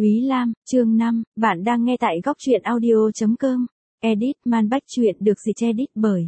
Úy Lam, chương 5, bạn đang nghe tại góc truyện audio.com. Edit Man Bách truyện được dịch edit bởi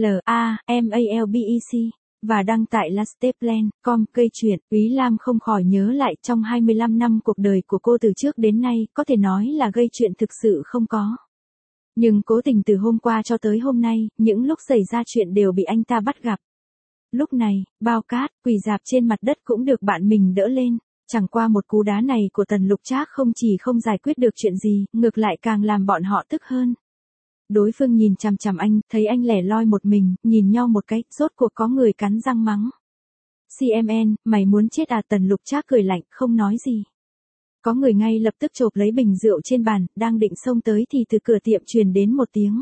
L.A.M.A.L.B.E.C. và đăng tại lasteplan.com. Cây truyện, Úy Lam không khỏi nhớ lại trong 25 năm cuộc đời của cô từ trước đến nay, có thể nói là gây chuyện thực sự không có. Nhưng cố tình từ hôm qua cho tới hôm nay, những lúc xảy ra chuyện đều bị anh ta bắt gặp. Lúc này, bao cát, quỳ rạp trên mặt đất cũng được bạn mình đỡ lên. Chẳng qua một cú đá này của Tần Lục Trác không chỉ không giải quyết được chuyện gì, ngược lại càng làm bọn họ tức hơn. Đối phương nhìn chằm chằm anh, thấy anh lẻ loi một mình, nhìn nhau một cái, rốt cuộc có người cắn răng mắng. CMN, mày muốn chết à? Tần Lục Trác cười lạnh, không nói gì. Có người ngay lập tức chộp lấy bình rượu trên bàn, đang định xông tới thì từ cửa tiệm truyền đến một tiếng.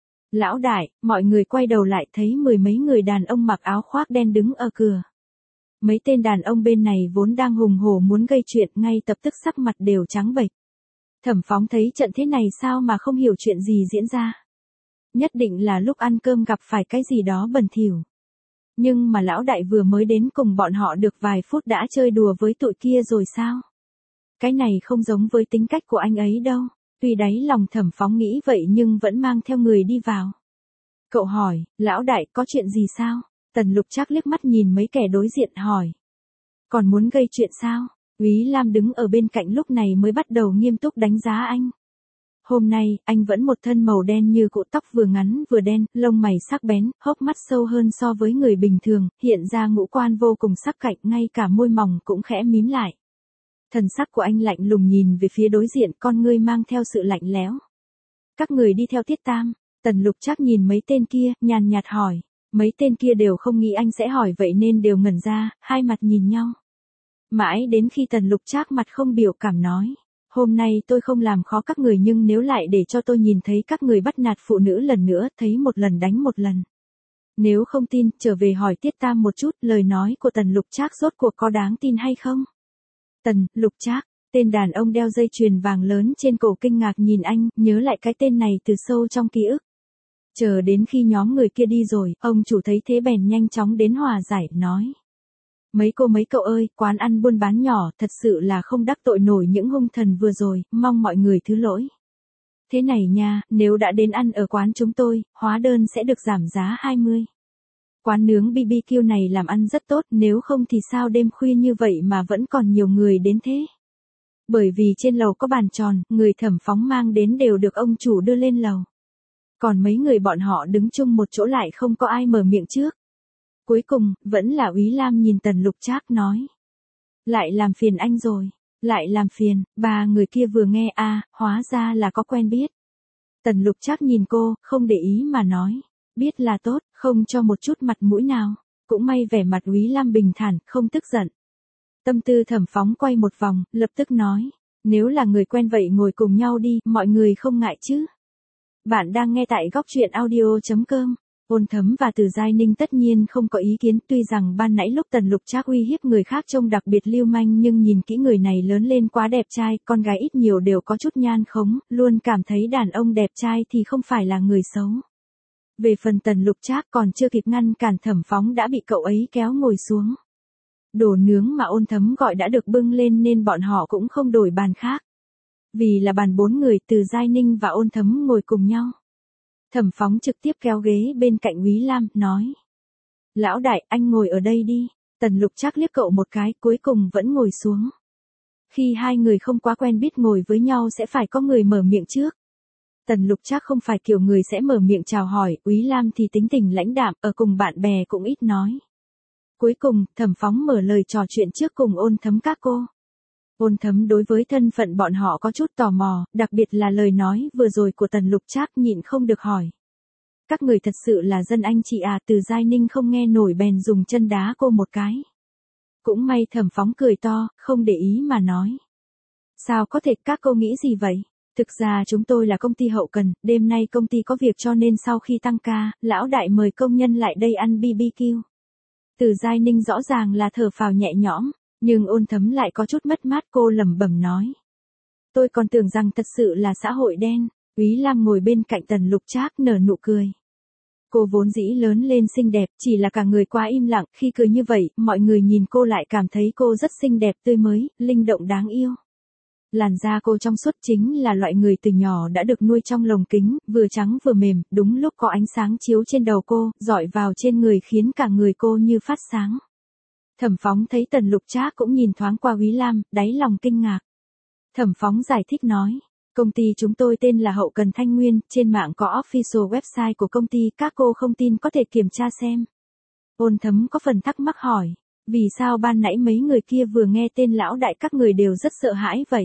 Lão đại, mọi người quay đầu lại thấy mười mấy người đàn ông mặc áo khoác đen đứng ở cửa. Mấy tên đàn ông bên này vốn đang hùng hổ muốn gây chuyện, ngay lập tức sắc mặt đều trắng bệch. Thẩm Phóng thấy trận thế này sao mà không hiểu chuyện gì diễn ra. Nhất định là lúc ăn cơm gặp phải cái gì đó bẩn thỉu. Nhưng mà lão đại vừa mới đến cùng bọn họ được vài phút đã chơi đùa với tụi kia rồi sao? Cái này không giống với tính cách của anh ấy đâu. Tuy đáy lòng Thẩm Phóng nghĩ vậy nhưng vẫn mang theo người đi vào. Cậu hỏi, lão đại có chuyện gì sao? Tần Lục Trác liếc mắt nhìn mấy kẻ đối diện hỏi. Còn muốn gây chuyện sao? Úy Lam đứng ở bên cạnh lúc này mới bắt đầu nghiêm túc đánh giá anh. Hôm nay, anh vẫn một thân màu đen như cụt, tóc vừa ngắn vừa đen, lông mày sắc bén, hốc mắt sâu hơn so với người bình thường, hiện ra ngũ quan vô cùng sắc cạnh, ngay cả môi mỏng cũng khẽ mím lại. Thần sắc của anh lạnh lùng nhìn về phía đối diện, con ngươi mang theo sự lạnh lẽo. Các người đi theo Tiết Tam. Tần Lục Trác nhìn mấy tên kia, nhàn nhạt hỏi. Mấy tên kia đều không nghĩ anh sẽ hỏi vậy nên đều ngẩn ra, hai mặt nhìn nhau. Mãi đến khi Tần Lục Trác mặt không biểu cảm nói. Hôm nay tôi không làm khó các người, nhưng nếu lại để cho tôi nhìn thấy các người bắt nạt phụ nữ lần nữa, thấy một lần đánh một lần. Nếu không tin, trở về hỏi Tiết Tam một chút, lời nói của Tần Lục Trác rốt cuộc có đáng tin hay không? Tần Lục Trác, tên đàn ông đeo dây chuyền vàng lớn trên cổ kinh ngạc nhìn anh, nhớ lại cái tên này từ sâu trong ký ức. Chờ đến khi nhóm người kia đi rồi, ông chủ thấy thế bèn nhanh chóng đến hòa giải, nói. Mấy cậu ơi, quán ăn buôn bán nhỏ, thật sự là không đắc tội nổi những hung thần vừa rồi, mong mọi người thứ lỗi. Thế này nha, nếu đã đến ăn ở quán chúng tôi, hóa đơn sẽ được giảm giá 20. Quán nướng BBQ này làm ăn rất tốt, nếu không thì sao đêm khuya như vậy mà vẫn còn nhiều người đến thế. Bởi vì trên lầu có bàn tròn, người Thẩm Phóng mang đến đều được ông chủ đưa lên lầu. Còn mấy người bọn họ đứng chung một chỗ lại không có ai mở miệng trước. Cuối cùng, vẫn là Úy Lam nhìn Tần Lục Trác nói. Lại làm phiền anh rồi, lại làm phiền, ba người kia vừa nghe hóa ra là có quen biết. Tần Lục Trác nhìn cô, không để ý mà nói. Biết là tốt, không cho một chút mặt mũi nào. Cũng may vẻ mặt Úy Lam bình thản, không tức giận. Tâm tư Thẩm Phóng quay một vòng, lập tức nói. Nếu là người quen vậy ngồi cùng nhau đi, mọi người không ngại chứ. Bạn đang nghe tại góc truyện audio.com. Ôn Thấm và Từ Giai Ninh tất nhiên không có ý kiến, tuy rằng ban nãy lúc Tần Lục Trác uy hiếp người khác trông đặc biệt lưu manh, nhưng nhìn kỹ người này lớn lên quá đẹp trai, con gái ít nhiều đều có chút nhan khống, luôn cảm thấy đàn ông đẹp trai thì không phải là người xấu. Về phần Tần Lục Trác còn chưa kịp ngăn cản Thẩm Phóng đã bị cậu ấy kéo ngồi xuống. Đồ nướng mà Ôn Thấm gọi đã được bưng lên nên bọn họ cũng không đổi bàn khác. Vì là bàn 4 người, Từ Giai Ninh và Ôn Thấm ngồi cùng nhau. Thẩm Phóng trực tiếp kéo ghế bên cạnh Úy Lam, nói. Lão đại, anh ngồi ở đây đi. Tần Lục Trác liếc cậu một cái, cuối cùng vẫn ngồi xuống. Khi hai người không quá quen biết ngồi với nhau sẽ phải có người mở miệng trước. Tần Lục Trác không phải kiểu người sẽ mở miệng chào hỏi, Úy Lam thì tính tình lãnh đạm, ở cùng bạn bè cũng ít nói. Cuối cùng, Thẩm Phóng mở lời trò chuyện trước cùng Ôn Thấm các cô. Ôn Thấm đối với thân phận bọn họ có chút tò mò, đặc biệt là lời nói vừa rồi của Tần Lục Trác nhịn không được hỏi. Các người thật sự là dân anh chị à? Từ Giai Ninh không nghe nổi bèn dùng chân đá cô một cái. Cũng may Thẩm Phóng cười to, không để ý mà nói. Sao có thể, các cô nghĩ gì vậy? Thực ra chúng tôi là công ty hậu cần, đêm nay công ty có việc cho nên sau khi tăng ca, lão đại mời công nhân lại đây ăn BBQ. Từ Giai Ninh rõ ràng là thở phào nhẹ nhõm. Nhưng Ôn Thấm lại có chút mất mát, cô lẩm bẩm nói. Tôi còn tưởng rằng thật sự là xã hội đen. Úy Lam ngồi bên cạnh Tần Lục Trác nở nụ cười. Cô vốn dĩ lớn lên xinh đẹp, chỉ là cả người quá im lặng, khi cười như vậy, mọi người nhìn cô lại cảm thấy cô rất xinh đẹp, tươi mới, linh động đáng yêu. Làn da cô trong suốt, chính là loại người từ nhỏ đã được nuôi trong lồng kính, vừa trắng vừa mềm, đúng lúc có ánh sáng chiếu trên đầu cô, rọi vào trên người khiến cả người cô như phát sáng. Thẩm Phóng thấy Tần Lục Trác cũng nhìn thoáng qua Úy Lam, đáy lòng kinh ngạc. Thẩm Phóng giải thích nói, công ty chúng tôi tên là Hậu Cần Thanh Nguyên, trên mạng có official website của công ty, các cô không tin có thể kiểm tra xem. Ôn Thấm có phần thắc mắc hỏi, vì sao ban nãy mấy người kia vừa nghe tên lão đại các người đều rất sợ hãi vậy?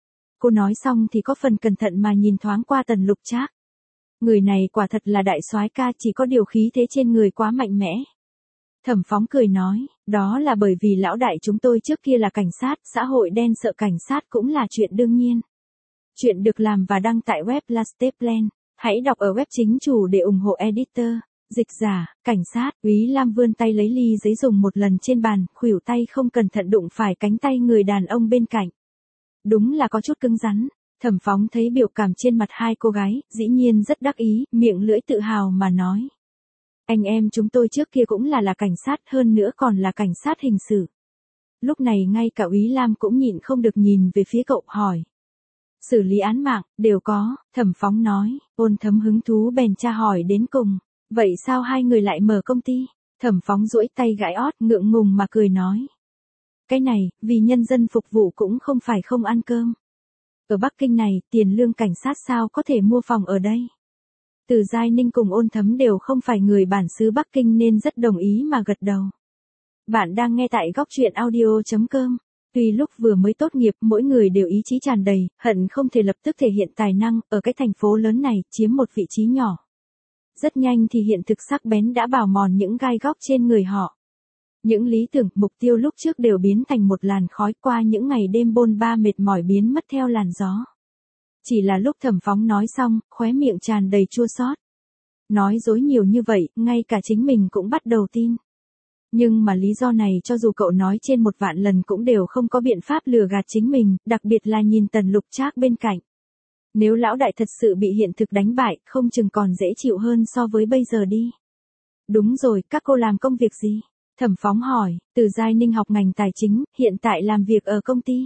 Cô nói xong thì có phần cẩn thận mà nhìn thoáng qua Tần Lục Trác. Người này quả thật là đại soái ca, chỉ có điều khí thế trên người quá mạnh mẽ. Thẩm Phóng cười nói, đó là bởi vì lão đại chúng tôi trước kia là cảnh sát, xã hội đen sợ cảnh sát cũng là chuyện đương nhiên. Chuyện được làm và đăng tại web La Staplen, hãy đọc ở web chính chủ để ủng hộ editor. Dịch giả, cảnh sát, Úy Lam vươn tay lấy ly giấy dùng một lần trên bàn, khuỷu tay không cẩn thận đụng phải cánh tay người đàn ông bên cạnh. Đúng là có chút cứng rắn. Thẩm Phóng thấy biểu cảm trên mặt hai cô gái, dĩ nhiên rất đắc ý, miệng lưỡi tự hào mà nói. Anh em chúng tôi trước kia cũng là cảnh sát, hơn nữa còn là cảnh sát hình sự. Lúc này ngay cả Úy Lam cũng nhịn không được nhìn về phía cậu, hỏi. Xử lý án mạng, đều có, Thẩm Phóng nói. Ôn Thấm hứng thú bèn tra hỏi đến cùng. Vậy sao hai người lại mở công ty? Thẩm Phóng duỗi tay gãi ót, ngượng ngùng mà cười nói. Cái này, vì nhân dân phục vụ cũng không phải không ăn cơm. Ở Bắc Kinh này, tiền lương cảnh sát sao có thể mua phòng ở đây? Từ Giai Ninh cùng Ôn Thấm đều không phải người bản xứ Bắc Kinh nên rất đồng ý mà gật đầu. Bạn đang nghe tại góc truyện audio.com. Tuy lúc vừa mới tốt nghiệp, mỗi người đều ý chí tràn đầy, hận không thể lập tức thể hiện tài năng, ở cái thành phố lớn này, chiếm một vị trí nhỏ. Rất nhanh thì hiện thực sắc bén đã bào mòn những gai góc trên người họ. Những lý tưởng, mục tiêu lúc trước đều biến thành một làn khói, qua những ngày đêm bôn ba mệt mỏi biến mất theo làn gió. Chỉ là lúc Thẩm Phóng nói xong, khóe miệng tràn đầy chua xót. Nói dối nhiều như vậy, ngay cả chính mình cũng bắt đầu tin. Nhưng mà lý do này cho dù cậu nói trên 1.000.000 lần cũng đều không có biện pháp lừa gạt chính mình, đặc biệt là nhìn Tần Lục Trác bên cạnh. Nếu lão đại thật sự bị hiện thực đánh bại, không chừng còn dễ chịu hơn so với bây giờ đi. Đúng rồi, các cô làm công việc gì? Thẩm Phóng hỏi. Từ Giai Ninh học ngành tài chính, hiện tại làm việc ở công ty.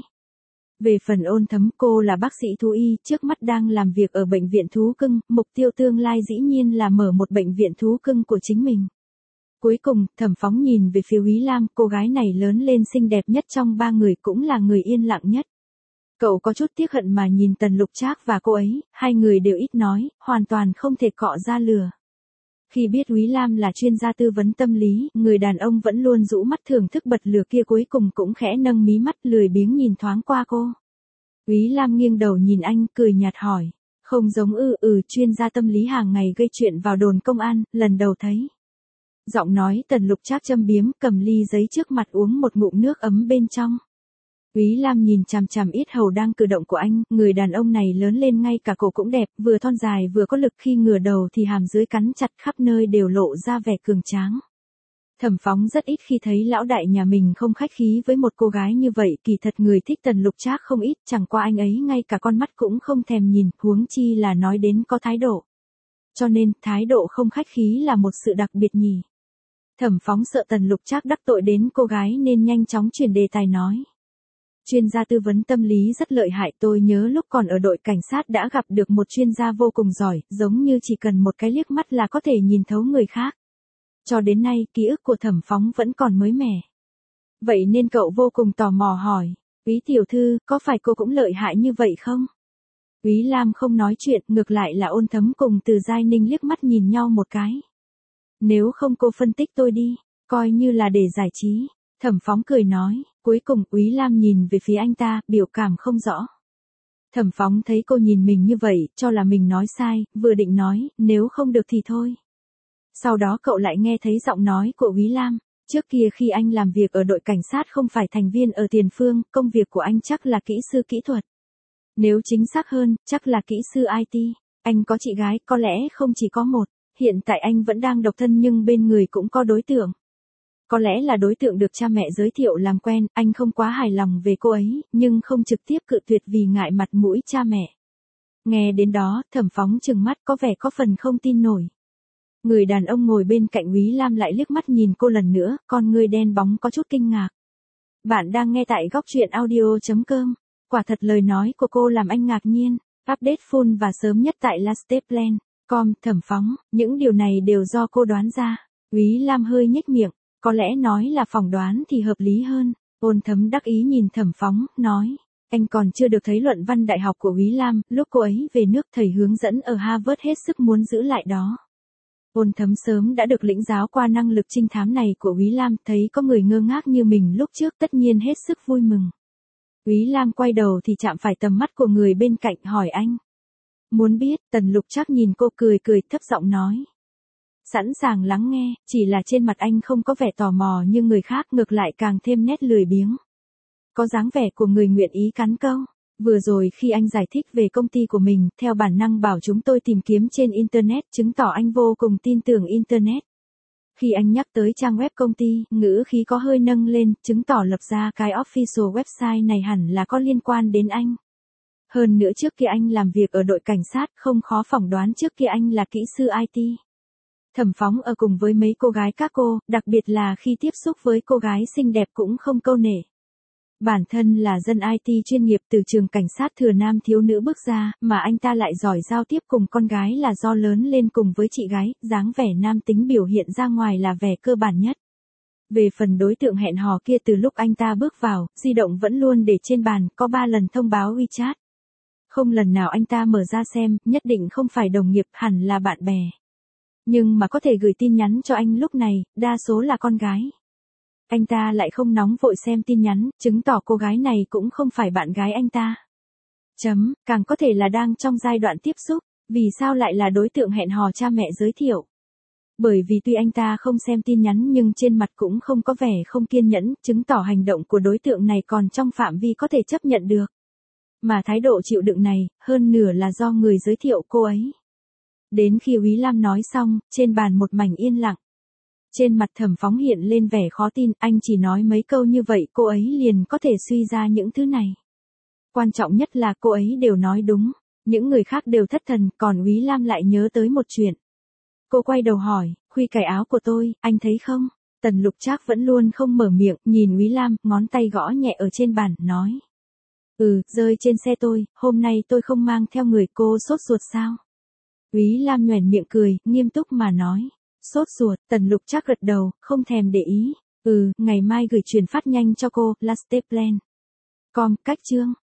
Về phần Ôn Thấm, cô là bác sĩ thú y, trước mắt đang làm việc ở bệnh viện thú cưng, mục tiêu tương lai dĩ nhiên là mở một bệnh viện thú cưng của chính mình. Cuối cùng, Thẩm Phóng nhìn về phía Úy Lam, cô gái này lớn lên xinh đẹp nhất trong ba người, cũng là người yên lặng nhất. Cậu có chút tiếc hận mà nhìn Tần Lục Trác và cô ấy, hai người đều ít nói, hoàn toàn không thể cọ ra lừa. Khi biết Úy Lam là chuyên gia tư vấn tâm lý, người đàn ông vẫn luôn rũ mắt thưởng thức bật lửa kia cuối cùng cũng khẽ nâng mí mắt, lười biếng nhìn thoáng qua cô. Úy Lam nghiêng đầu nhìn anh, cười nhạt hỏi. Không giống chuyên gia tâm lý hàng ngày gây chuyện vào đồn công an, lần đầu thấy. Giọng nói Tần Lục Trác châm biếm, cầm ly giấy trước mặt uống một ngụm nước ấm bên trong. Úy Lam nhìn chằm chằm yết hầu đang cử động của anh, người đàn ông này lớn lên ngay cả cổ cũng đẹp, vừa thon dài vừa có lực, khi ngửa đầu thì hàm dưới cắn chặt, khắp nơi đều lộ ra vẻ cường tráng. Thẩm Phóng rất ít khi thấy lão đại nhà mình không khách khí với một cô gái như vậy, kỳ thật người thích Tần Lục Trác không ít, chẳng qua anh ấy ngay cả con mắt cũng không thèm nhìn, huống chi là nói đến có thái độ. Cho nên, thái độ không khách khí là một sự đặc biệt nhỉ. Thẩm Phóng sợ Tần Lục Trác đắc tội đến cô gái nên nhanh chóng chuyển đề tài nói. Chuyên gia tư vấn tâm lý rất lợi hại, tôi nhớ lúc còn ở đội cảnh sát đã gặp được một chuyên gia vô cùng giỏi, giống như chỉ cần một cái liếc mắt là có thể nhìn thấu người khác. Cho đến nay, ký ức của Thẩm Phóng vẫn còn mới mẻ. Vậy nên cậu vô cùng tò mò hỏi, Úy tiểu thư, có phải cô cũng lợi hại như vậy không? Úy Lam không nói chuyện, ngược lại là Ôn Thấm cùng Từ Giai Ninh liếc mắt nhìn nhau một cái. Nếu không cô phân tích tôi đi, coi như là để giải trí. Thẩm Phóng cười nói, cuối cùng Úy Lam nhìn về phía anh ta, biểu cảm không rõ. Thẩm Phóng thấy cô nhìn mình như vậy, cho là mình nói sai, vừa định nói, nếu không được thì thôi. Sau đó cậu lại nghe thấy giọng nói của Úy Lam, trước kia khi anh làm việc ở đội cảnh sát không phải thành viên ở tiền phương, công việc của anh chắc là kỹ sư kỹ thuật. Nếu chính xác hơn, chắc là kỹ sư IT. Anh có chị gái, có lẽ không chỉ có một, hiện tại anh vẫn đang độc thân nhưng bên người cũng có đối tượng. Có lẽ là đối tượng được cha mẹ giới thiệu làm quen, anh không quá hài lòng về cô ấy, nhưng không trực tiếp cự tuyệt vì ngại mặt mũi cha mẹ. Nghe đến đó, Thẩm Phóng trừng mắt có vẻ có phần không tin nổi. Người đàn ông ngồi bên cạnh Úy Lam lại liếc mắt nhìn cô lần nữa, con ngươi đen bóng có chút kinh ngạc. Bạn đang nghe tại góc truyện audio.com. quả thật lời nói của cô làm anh ngạc nhiên. Update full và sớm nhất tại lasteplan.com, Thẩm Phóng, những điều này đều do cô đoán ra. Úy Lam hơi nhếch miệng, có lẽ nói là phỏng đoán thì hợp lý hơn. Ôn Thấm đắc ý nhìn Thẩm Phóng, nói, anh còn chưa được thấy luận văn đại học của Úy Lam, lúc cô ấy về nước thầy hướng dẫn ở Harvard hết sức muốn giữ lại đó. Ôn Thấm sớm đã được lĩnh giáo qua năng lực trinh thám này của Úy Lam, thấy có người ngơ ngác như mình lúc trước tất nhiên hết sức vui mừng. Úy Lam quay đầu thì chạm phải tầm mắt của người bên cạnh, hỏi anh. Muốn biết, Tần Lục Trác nhìn cô cười cười thấp giọng nói. Sẵn sàng lắng nghe, chỉ là trên mặt anh không có vẻ tò mò như người khác, ngược lại càng thêm nét lười biếng. Có dáng vẻ của người nguyện ý cắn câu. Vừa rồi khi anh giải thích về công ty của mình, theo bản năng bảo chúng tôi tìm kiếm trên Internet, chứng tỏ anh vô cùng tin tưởng Internet. Khi anh nhắc tới trang web công ty, ngữ khí có hơi nâng lên, chứng tỏ lập ra cái official website này hẳn là có liên quan đến anh. Hơn nữa trước kia anh làm việc ở đội cảnh sát, không khó phỏng đoán trước kia anh là kỹ sư IT. Thẩm Phóng ở cùng với mấy cô gái các cô, đặc biệt là khi tiếp xúc với cô gái xinh đẹp cũng không câu nể. Bản thân là dân IT chuyên nghiệp từ trường cảnh sát thừa nam thiếu nữ bước ra, mà anh ta lại giỏi giao tiếp cùng con gái là do lớn lên cùng với chị gái, dáng vẻ nam tính biểu hiện ra ngoài là vẻ cơ bản nhất. Về phần đối tượng hẹn hò kia, từ lúc anh ta bước vào, di động vẫn luôn để trên bàn, có 3 lần thông báo WeChat. Không lần nào anh ta mở ra xem, nhất định không phải đồng nghiệp, hẳn là bạn bè. Nhưng mà có thể gửi tin nhắn cho anh lúc này, đa số là con gái. Anh ta lại không nóng vội xem tin nhắn, chứng tỏ cô gái này cũng không phải bạn gái anh ta. Càng có thể là đang trong giai đoạn tiếp xúc, vì sao lại là đối tượng hẹn hò cha mẹ giới thiệu. Bởi vì tuy anh ta không xem tin nhắn nhưng trên mặt cũng không có vẻ không kiên nhẫn, chứng tỏ hành động của đối tượng này còn trong phạm vi có thể chấp nhận được. Mà thái độ chịu đựng này, hơn nửa là do người giới thiệu cô ấy. Đến khi Úy Lam nói xong, trên bàn một mảnh yên lặng. Trên mặt Thẩm Phóng hiện lên vẻ khó tin, anh chỉ nói mấy câu như vậy cô ấy liền có thể suy ra những thứ này. Quan trọng nhất là cô ấy đều nói đúng, những người khác đều thất thần, còn Úy Lam lại nhớ tới một chuyện. Cô quay đầu hỏi, khuy cài áo của tôi, anh thấy không? Tần Lục Trác vẫn luôn không mở miệng, nhìn Úy Lam, ngón tay gõ nhẹ ở trên bàn, nói. Rơi trên xe tôi, hôm nay tôi không mang theo người, cô sốt ruột sao? Úy Lam nhoẻn miệng cười, nghiêm túc mà nói. Sốt ruột, Tần Lục Trác gật đầu, không thèm để ý. Ngày mai gửi truyền phát nhanh cho cô, lasteplan.com, cách chương.